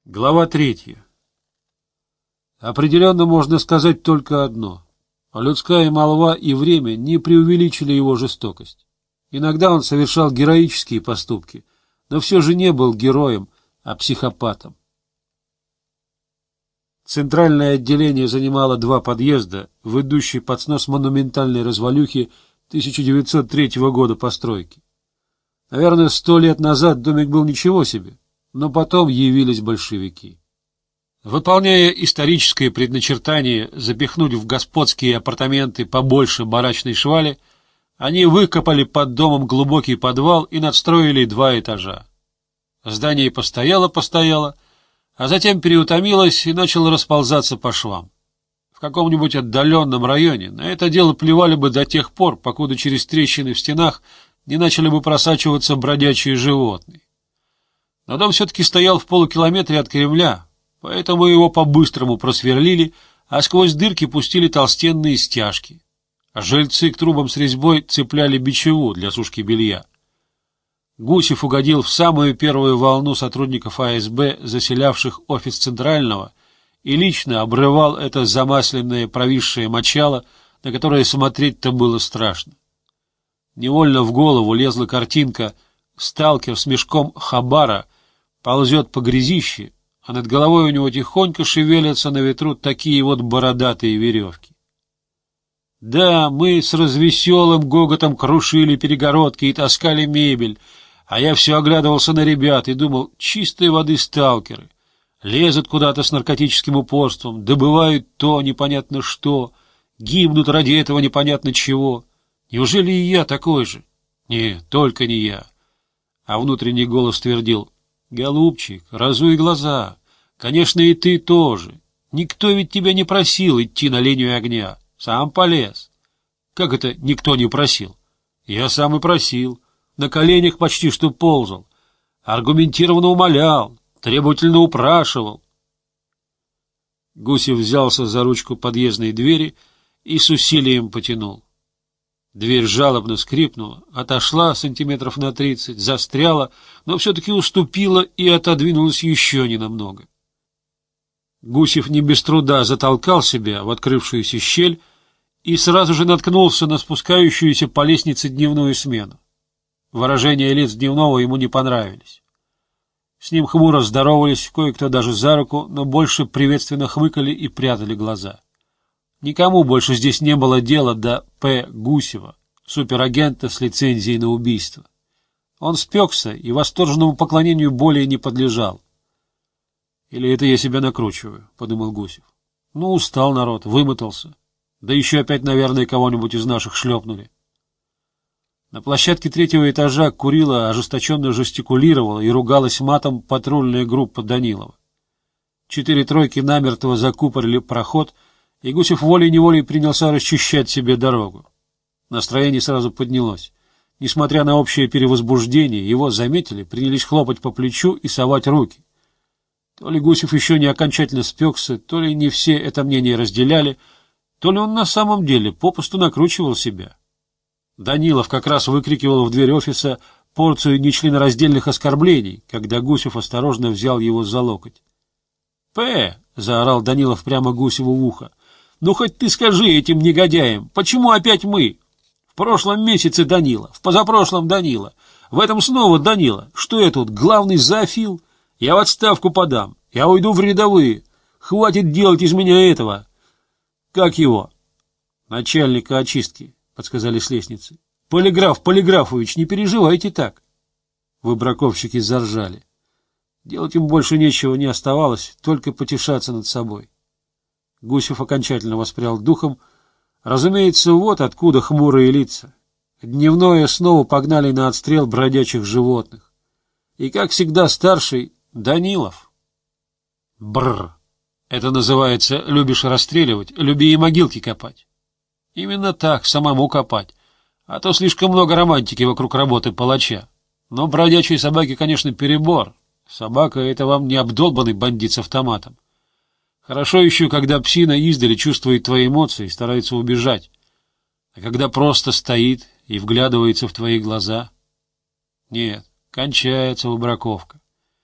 Глава 3. Определенно можно сказать только одно. Людская молва и время не преувеличили его жестокость. Иногда он совершал героические поступки, но все же не был героем, а психопатом. Центральное отделение занимало 2 подъезда, в идущей под снос монументальной развалюхи 1903 года постройки. Наверное, 100 лет назад домик был ничего себе, но потом явились большевики. Выполняя историческое предначертание запихнуть в господские апартаменты побольше барачной швали, они выкопали под домом глубокий подвал и надстроили 2 этажа. Здание постояло, а затем переутомилось и начало расползаться по швам. В каком-нибудь отдаленном районе на это дело плевали бы до тех пор, покуда через трещины в стенах не начали бы просачиваться бродячие животные. Но дом все-таки стоял в полукилометре от Кремля, поэтому его по-быстрому просверлили, а сквозь дырки пустили толстенные стяжки. А жильцы к трубам с резьбой цепляли бичеву для сушки белья. Гусев угодил в самую первую волну сотрудников АСБ, заселявших офис Центрального, и лично обрывал это замасленное провисшее мочало, на которое смотреть-то было страшно. Невольно в голову лезла картинка: сталкер с мешком хабара ползет по грязище, а над головой у него тихонько шевелятся на ветру такие вот бородатые веревки. Да, мы с развеселым гоготом крушили перегородки и таскали мебель, а я все оглядывался на ребят и думал: чистой воды сталкеры. Лезут куда-то с наркотическим упорством, добывают то непонятно что, гибнут ради этого непонятно чего. Неужели и я такой же? Не, только не я. А внутренний голос твердил: голубчик, разуй глаза. Конечно, и ты тоже. Никто ведь тебя не просил идти на линию огня. Сам полез. Как это никто не просил? Я сам и просил. На коленях почти что ползал. Аргументированно умолял, требовательно упрашивал. Гусев взялся за ручку подъездной двери и с усилием потянул. Дверь жалобно скрипнула, отошла сантиметров на 30, застряла, но все-таки уступила и отодвинулась еще ненамного. Гусев не без труда затолкал себя в открывшуюся щель и сразу же наткнулся на спускающуюся по лестнице дневную смену. Выражения лиц дневного ему не понравились. С ним хмуро здоровались, кое-кто даже за руку, но больше приветственно хмыкали и прятали глаза. Никому больше здесь не было дела до П. Гусева, суперагента с лицензией на убийство. Он спекся и восторженному поклонению более не подлежал. «Или это я себя накручиваю?» — подумал Гусев. «Ну, устал народ, вымотался. Да еще опять, наверное, кого-нибудь из наших шлепнули». На площадке 3-го этажа курила, ожесточенно жестикулировала и ругалась матом патрульная группа Данилова. 4 тройки намертво закупорили проход, и Гусев волей-неволей принялся расчищать себе дорогу. Настроение сразу поднялось. Несмотря на общее перевозбуждение, его заметили, принялись хлопать по плечу и совать руки. То ли Гусев еще не окончательно спекся, то ли не все это мнение разделяли, то ли он на самом деле попусту накручивал себя. Данилов как раз выкрикивал в дверь офиса порцию нечленораздельных оскорблений, когда Гусев осторожно взял его за локоть. «П!» — заорал Данилов прямо Гусеву в ухо. «Ну хоть ты скажи этим негодяям, почему опять мы? В прошлом месяце Данила, в позапрошлом Данила, в этом снова Данила. Что я тут, главный зоофил? Я в отставку подам, я уйду в рядовые. Хватит делать из меня этого. Как его?» «Начальника очистки», — подсказали с лестницы. «Полиграф Полиграфович, не переживайте так». Выбраковщики заржали. Делать им больше нечего не оставалось, только потешаться над собой. Гусев окончательно воспрял духом. Разумеется, вот откуда хмурые лица. Дневное снова погнали на отстрел бродячих животных. И, как всегда, старший Данилов. Бррр. Это называется: любишь расстреливать, люби и могилки копать. Именно так, самому копать. А то слишком много романтики вокруг работы палача. Но бродячие собаки, конечно, перебор. Собака — это вам не обдолбанный бандит с автоматом. Хорошо еще, когда псина издали чувствует твои эмоции и старается убежать. А когда просто стоит и вглядывается в твои глаза... Нет, кончается выбраковка.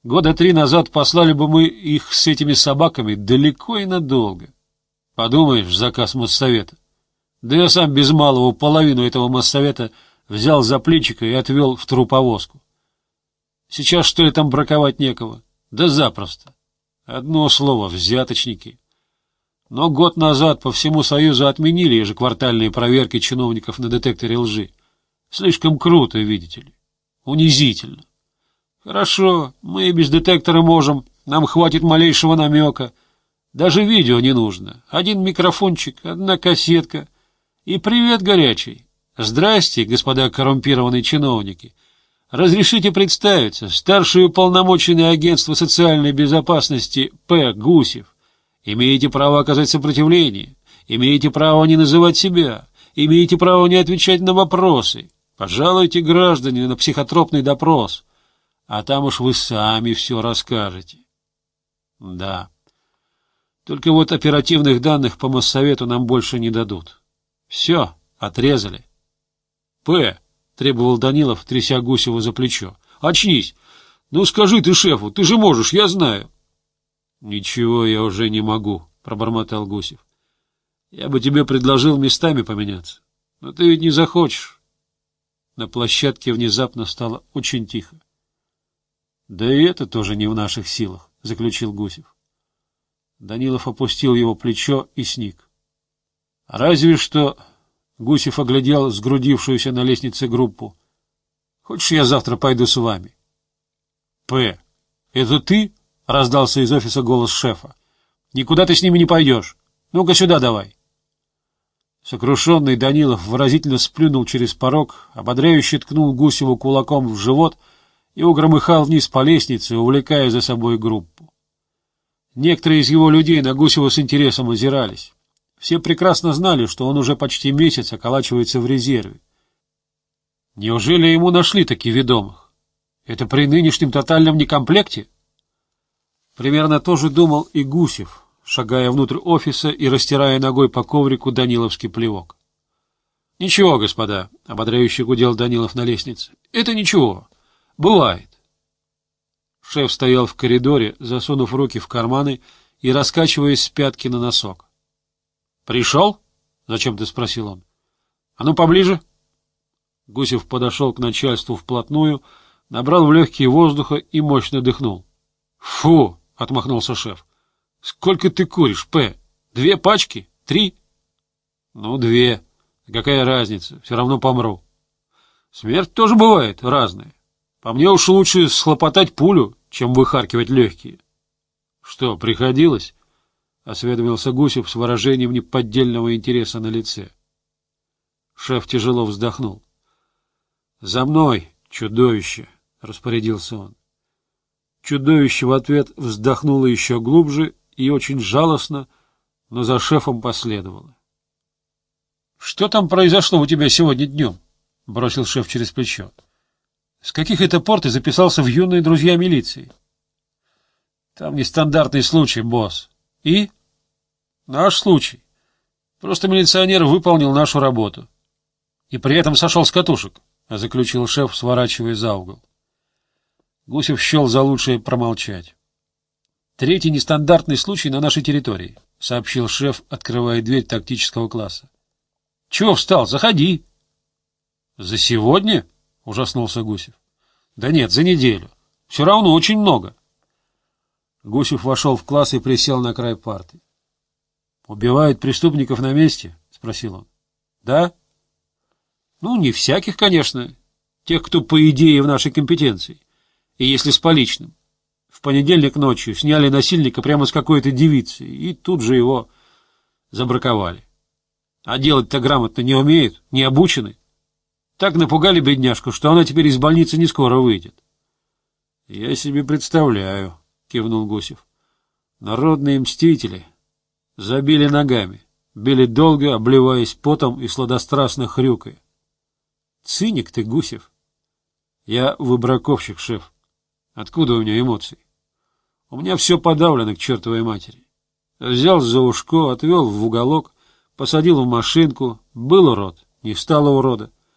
Года 3 назад послали бы мы их с этими собаками далеко и надолго. Подумаешь, заказ моссовета. Да я сам без малого половину этого моссовета взял за плечико и отвел в труповозку. Сейчас, что ли, там браковать некого? Да запросто. Одно слово — взяточники. Но год назад по всему Союзу отменили ежеквартальные проверки чиновников на детекторе лжи. Слишком круто, видите ли. Унизительно. Хорошо, мы и без детектора можем, нам хватит малейшего намека. Даже видео не нужно. Один микрофончик, одна кассетка. И привет горячий. Здрасте, господа коррумпированные чиновники. Разрешите представиться, старший уполномоченный агентства социальной безопасности П. Гусев. Имеете право оказать сопротивление, имеете право не называть себя, имеете право не отвечать на вопросы. Пожалуйте, граждане, на психотропный допрос, а там уж вы сами все расскажете. Да. Только вот оперативных данных по Моссовету нам больше не дадут. Все, отрезали. П. — требовал Данилов, тряся Гусева за плечо. — Очнись! Ну скажи ты шефу, ты же можешь, я знаю. — Ничего я уже не могу, — пробормотал Гусев. — Я бы тебе предложил местами поменяться, но ты ведь не захочешь. На площадке внезапно стало очень тихо. — Да и это тоже не в наших силах, — заключил Гусев. Данилов опустил его плечо и сник. — Разве что... Гусев оглядел сгрудившуюся на лестнице группу. — Хочешь, я завтра пойду с вами? — П. Это ты? — раздался из офиса голос шефа. — Никуда ты с ними не пойдешь. Ну-ка сюда давай. Сокрушенный Данилов выразительно сплюнул через порог, ободряюще ткнул Гусеву кулаком в живот и угромыхал вниз по лестнице, увлекая за собой группу. Некоторые из его людей на Гусева с интересом озирались. Все прекрасно знали, что он уже почти месяц околачивается в резерве. Неужели ему нашли таких ведомых? Это при нынешнем тотальном некомплекте? Примерно то же думал и Гусев, шагая внутрь офиса и растирая ногой по коврику даниловский плевок. — Ничего, господа, — ободряюще гудел Данилов на лестнице. — Это ничего. Бывает. Шеф стоял в коридоре, засунув руки в карманы и раскачиваясь с пятки на носок. — Пришел? — зачем-то спросил он. — А ну поближе. Гусев подошел к начальству вплотную, набрал в легкие воздуха и мощно дыхнул. — Фу! — отмахнулся шеф. — Сколько ты куришь, П? 2 пачки? 3? — Ну, 2. Какая разница? Все равно помру. Смерть тоже бывает разная. По мне уж лучше схлопотать пулю, чем выхаркивать легкие. — Что, приходилось? — осведомился Гусев с выражением неподдельного интереса на лице. Шеф тяжело вздохнул. — За мной, чудовище! — распорядился он. Чудовище в ответ вздохнуло еще глубже и очень жалостно, но за шефом последовало. — Что там произошло у тебя сегодня днем? — бросил шеф через плечо. — С каких это пор ты записался в юные друзья милиции? — Там нестандартный случай, босс. — И? — Наш случай. Просто милиционер выполнил нашу работу. — И при этом сошел с катушек, — заключил шеф, сворачивая за угол. Гусев счел за лучшее промолчать. — 3-й нестандартный случай на нашей территории, — сообщил шеф, открывая дверь тактического класса. — Чего встал? Заходи. — За сегодня? — ужаснулся Гусев. — Да нет, за неделю. Все равно очень много. Гусев вошел в класс и присел на край парты. — Убивают преступников на месте? — спросил он. — Да? — Ну, не всяких, конечно. Тех, кто, по идее, в нашей компетенции. И если с поличным. В понедельник ночью сняли насильника прямо с какой-то девицы, и тут же его забраковали. А делать-то грамотно не умеют, не обучены. Так напугали бедняжку, что она теперь из больницы не скоро выйдет. — Я себе представляю, — кивнул Гусев. — Народные мстители забили ногами, били долго, обливаясь потом и сладострастно хрюкая. — Циник ты, Гусев. — Я выбраковщик, шеф. Откуда у меня эмоции? У меня все подавлено к чертовой матери. Взял за ушко, отвел в уголок, посадил в машинку. Был урод, не стало урода.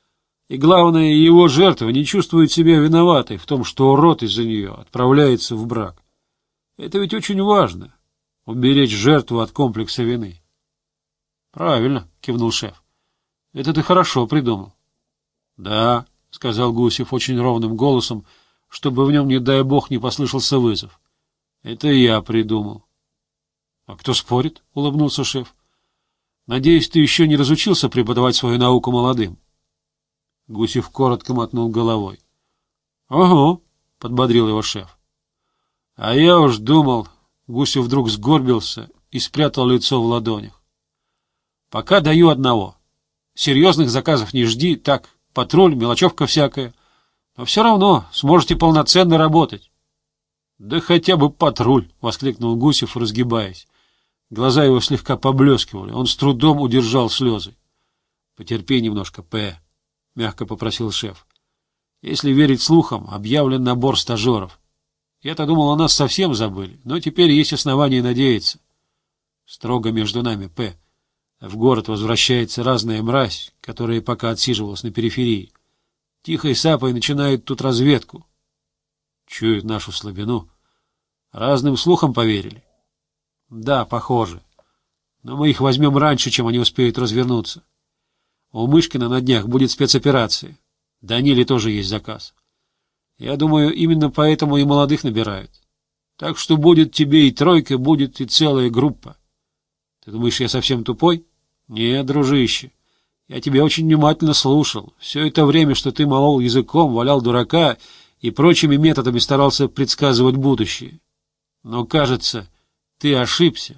И главное, его жертва не чувствует себя виноватой в том, что урод из-за нее отправляется в брак. Это ведь очень важно — уберечь жертву от комплекса вины. — Правильно, — кивнул шеф. — Это ты хорошо придумал. — Да, — сказал Гусев очень ровным голосом, чтобы в нем, не дай бог, не послышался вызов. — Это я придумал. — А кто спорит? — улыбнулся шеф. — Надеюсь, ты еще не разучился преподавать свою науку молодым? Гусев коротко мотнул головой. — Ого, — подбодрил его шеф. — А я уж думал... Гусев вдруг сгорбился и спрятал лицо в ладонях. — Пока даю одного. Серьезных заказов не жди, так, патруль, мелочевка всякая. Но все равно сможете полноценно работать. — Да хотя бы патруль, — воскликнул Гусев, разгибаясь. Глаза его слегка поблескивали, он с трудом удержал слезы. — Потерпи немножко, П., — мягко попросил шеф. — Если верить слухам, объявлен набор стажеров. Я-то думал, о нас совсем забыли, но теперь есть основания надеяться. Строго между нами, П. В город возвращается разная мразь, которая пока отсиживалась на периферии. Тихой сапой начинает тут разведку. Чуют нашу слабину. Разным слухам поверили. Да, похоже. Но мы их возьмем раньше, чем они успеют развернуться. У Мышкина на днях будет спецоперация. Даниле тоже есть заказ. Я думаю, именно поэтому и молодых набирают. Так что будет тебе и тройка, будет и целая группа. Ты думаешь, я совсем тупой? Нет, дружище. Я тебя очень внимательно слушал. Все это время, что ты молол языком, валял дурака и прочими методами старался предсказывать будущее. Но, кажется, ты ошибся.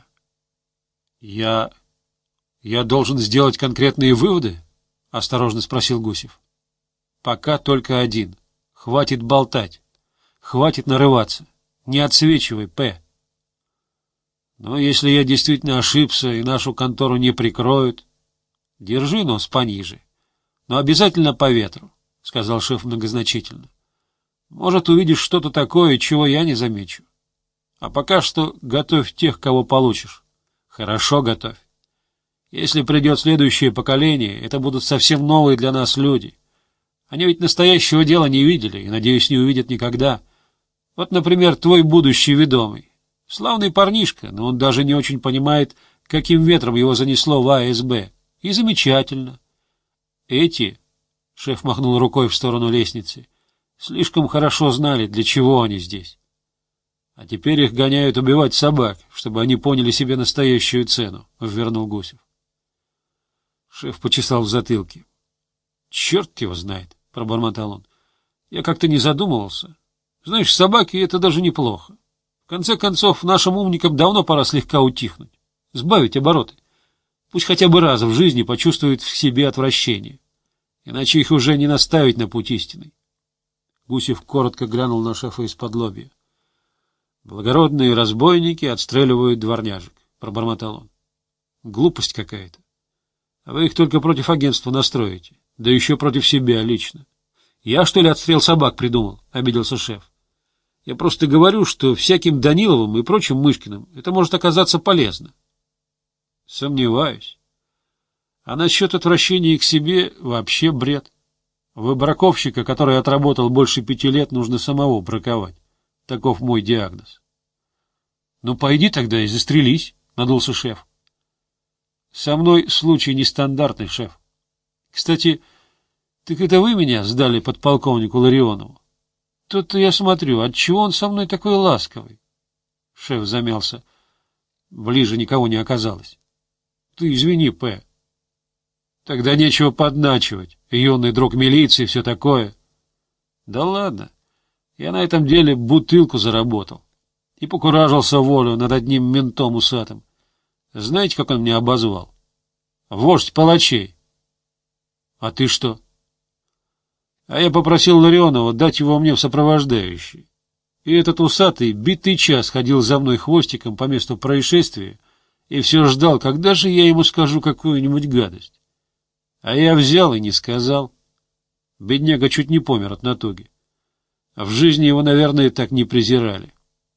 Я должен сделать конкретные выводы? — осторожно спросил Гусев. — Пока только один. Хватит болтать. Хватит нарываться. Не отсвечивай, П. Но если я действительно ошибся и нашу контору не прикроют, держи нос пониже. Но обязательно по ветру, — сказал шеф многозначительно. Может, увидишь что-то такое, чего я не замечу. А пока что готовь тех, кого получишь. Хорошо готовь. Если придет следующее поколение, это будут совсем новые для нас люди. Они ведь настоящего дела не видели и, надеюсь, не увидят никогда. Вот, например, твой будущий ведомый. Славный парнишка, но он даже не очень понимает, каким ветром его занесло в АСБ. И замечательно. Эти, — шеф махнул рукой в сторону лестницы, — слишком хорошо знали, для чего они здесь. А теперь их гоняют убивать собак, чтобы они поняли себе настоящую цену, — ввернул Гусев. Шеф почесал в затылке. — Черт его знает, — пробормотал он. — Я как-то не задумывался. Знаешь, собаки — это даже неплохо. В конце концов, нашим умникам давно пора слегка утихнуть, сбавить обороты. Пусть хотя бы раз в жизни почувствуют в себе отвращение. Иначе их уже не наставить на путь истинный. Гусев коротко глянул на шефа из-под лобья. — Благородные разбойники отстреливают дворняжек, — пробормотал он. — Глупость какая-то. А вы их только против агентства настроите, да еще против себя лично. — Я, что ли, отстрел собак придумал? — обиделся шеф. — Я просто говорю, что всяким Даниловым и прочим Мышкиным это может оказаться полезно. — Сомневаюсь. А насчет отвращения к себе вообще бред. Выбраковщика, который отработал больше 5 лет, нужно самого браковать. Таков мой диагноз. — Ну, пойди тогда и застрелись, — надулся шеф. — Со мной случай нестандартный, шеф. Кстати, так это вы меня сдали подполковнику Ларионову? Тут-то я смотрю, отчего он со мной такой ласковый? Шеф замялся. Ближе никого не оказалось. — Ты извини, П. — Тогда нечего подначивать. Юный друг милиции и все такое. — Да ладно. Я на этом деле бутылку заработал. И покуражился волю над одним ментом усатым. Знаете, как он меня обозвал? Вождь палачей. — А ты что? — А я попросил Ларионова дать его мне в сопровождающие. И этот усатый битый час ходил за мной хвостиком по месту происшествия и все ждал, когда же я ему скажу какую-нибудь гадость. А я взял и не сказал. Бедняга чуть не помер от натуги. А в жизни его, наверное, так не презирали.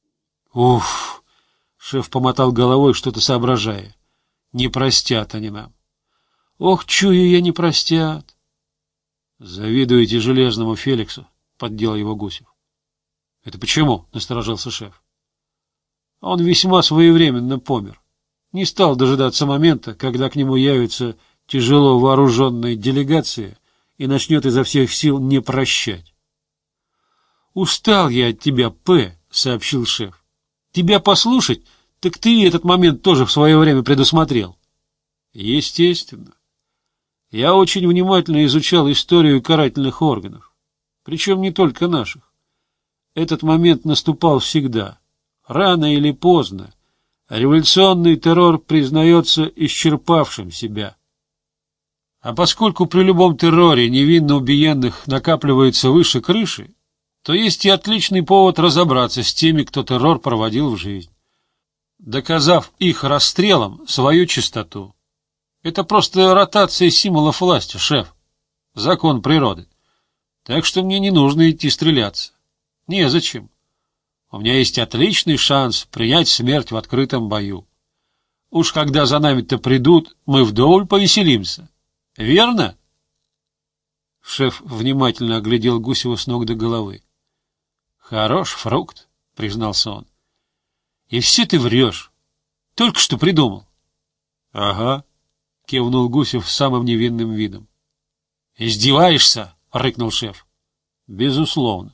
Уф! Шеф помотал головой, что-то соображая. Не простят они нам. Ох, чую я, не простят. Завидуете Железному Феликсу, поддел его Гусев. Это почему? Насторожился шеф. Он весьма своевременно помер. Не стал дожидаться момента, когда к нему явится тяжело вооруженная делегация и начнет изо всех сил не прощать. «Устал я от тебя, П», — сообщил шеф. «Тебя послушать, так ты этот момент тоже в свое время предусмотрел». «Естественно. Я очень внимательно изучал историю карательных органов, причем не только наших. Этот момент наступал всегда. Рано или поздно революционный террор признается исчерпавшим себя. А поскольку при любом терроре невинно убиенных накапливается выше крыши, то есть и отличный повод разобраться с теми, кто террор проводил в жизнь, доказав их расстрелом свою чистоту. Это просто ротация символов власти, шеф. Закон природы. Так что мне не нужно идти стреляться. Незачем. У меня есть отличный шанс принять смерть в открытом бою. Уж когда за нами-то придут, мы вдоволь повеселимся. Верно? Шеф внимательно оглядел Гусева с ног до головы. Хорош фрукт, признался он. И все ты врешь. Только что придумал. Ага, кивнул Гусев с самым невинным видом. Издеваешься? Рыкнул шеф. Безусловно.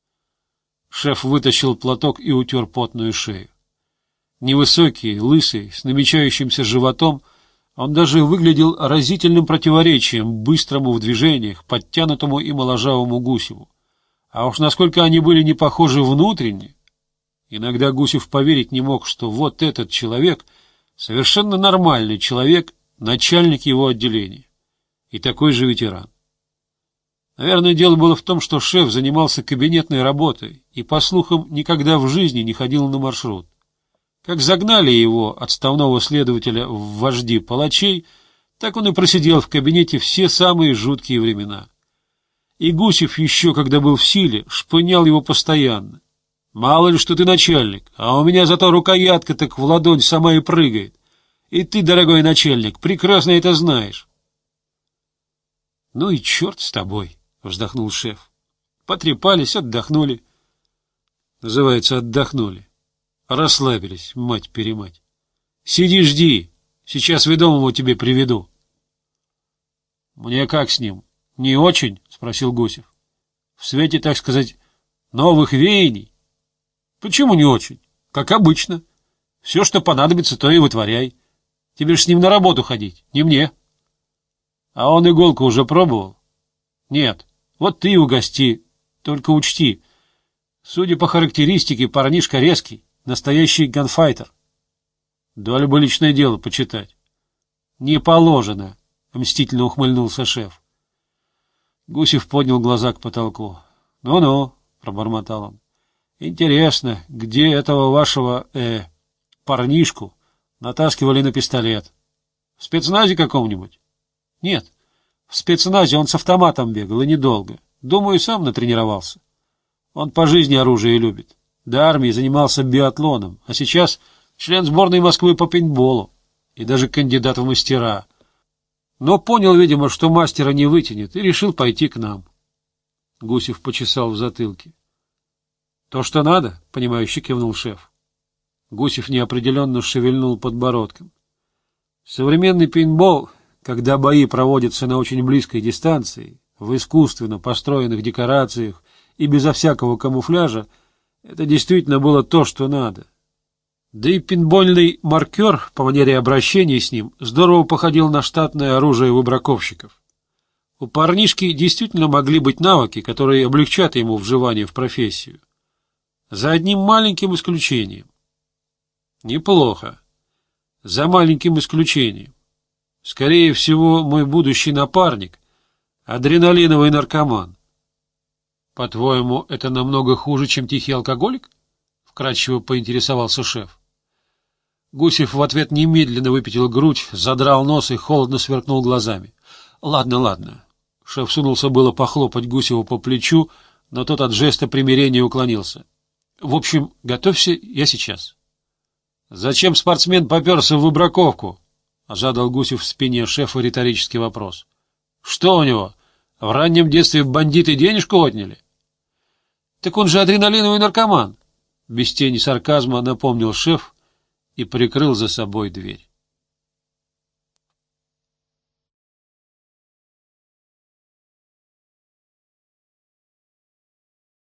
Шеф вытащил платок и утер потную шею. Невысокий, лысый, с намечающимся животом, он даже выглядел разительным противоречием быстрому в движениях, подтянутому и моложавому Гусеву. А уж насколько они были не похожи внутренне. Иногда Гусев поверить не мог, что вот этот человек, совершенно нормальный человек, начальник его отделения. И такой же ветеран. Наверное, дело было в том, что шеф занимался кабинетной работой и, по слухам, никогда в жизни не ходил на маршрут. Как загнали его, отставного следователя, в вожди палачей, так он и просидел в кабинете все самые жуткие времена. И Гусев еще, когда был в силе, шпынял его постоянно. Мало ли, что ты начальник, а у меня зато рукоятка так в ладонь сама и прыгает. И ты, дорогой начальник, прекрасно это знаешь. — Ну и черт с тобой, — вздохнул шеф. Потрепались, отдохнули. Называется, отдохнули. Расслабились, мать-перемать. Сиди, жди, сейчас ведомого тебе приведу. — Мне как с ним? Не очень? — спросил Гусев. — В свете, так сказать, новых веяний? — Почему не очень? Как обычно. Все, что понадобится, то и вытворяй. Тебе ж с ним на работу ходить, не мне. — А он иголку уже пробовал? — Нет. Вот ты и угости. Только учти. Судя по характеристике, парнишка резкий, настоящий ганфайтер. Дали бы личное дело почитать. — Не положено, — мстительно ухмыльнулся шеф. Гусев поднял глаза к потолку. Ну-ну, — пробормотал он. — Интересно, где этого вашего, парнишку натаскивали на пистолет? В спецназе каком-нибудь? — Нет. В спецназе он с автоматом бегал, и недолго. Думаю, сам натренировался. Он по жизни оружие любит. До армии занимался биатлоном, а сейчас член сборной Москвы по пейнтболу и даже кандидат в мастера. Но понял, видимо, что мастера не вытянет, и решил пойти к нам. Гусев почесал в затылке. — То, что надо, — понимающе кивнул шеф. Гусев неопределенно шевельнул подбородком. Современный пейнтбол, когда бои проводятся на очень близкой дистанции, в искусственно построенных декорациях и безо всякого камуфляжа, это действительно было то, что надо. Да и пейнтбольный маркер, по манере обращения с ним, здорово походил на штатное оружие выбраковщиков. У парнишки действительно могли быть навыки, которые облегчат ему вживание в профессию. За одним маленьким исключением. Неплохо. За маленьким исключением. Скорее всего, мой будущий напарник — адреналиновый наркоман. — По-твоему, это намного хуже, чем тихий алкоголик? — вкратчиво поинтересовался шеф. Гусев в ответ немедленно выпятил грудь, задрал нос и холодно сверкнул глазами. — Ладно, ладно. Шеф сунулся было похлопать Гусева по плечу, но тот от жеста примирения уклонился. — В общем, готовься, я сейчас. — Зачем спортсмен поперся в выбраковку? — задал Гусев в спине шефа риторический вопрос. — Что у него? В раннем детстве бандиты денежку отняли. Так он же адреналиновый наркоман. Без тени сарказма напомнил шеф и прикрыл за собой дверь.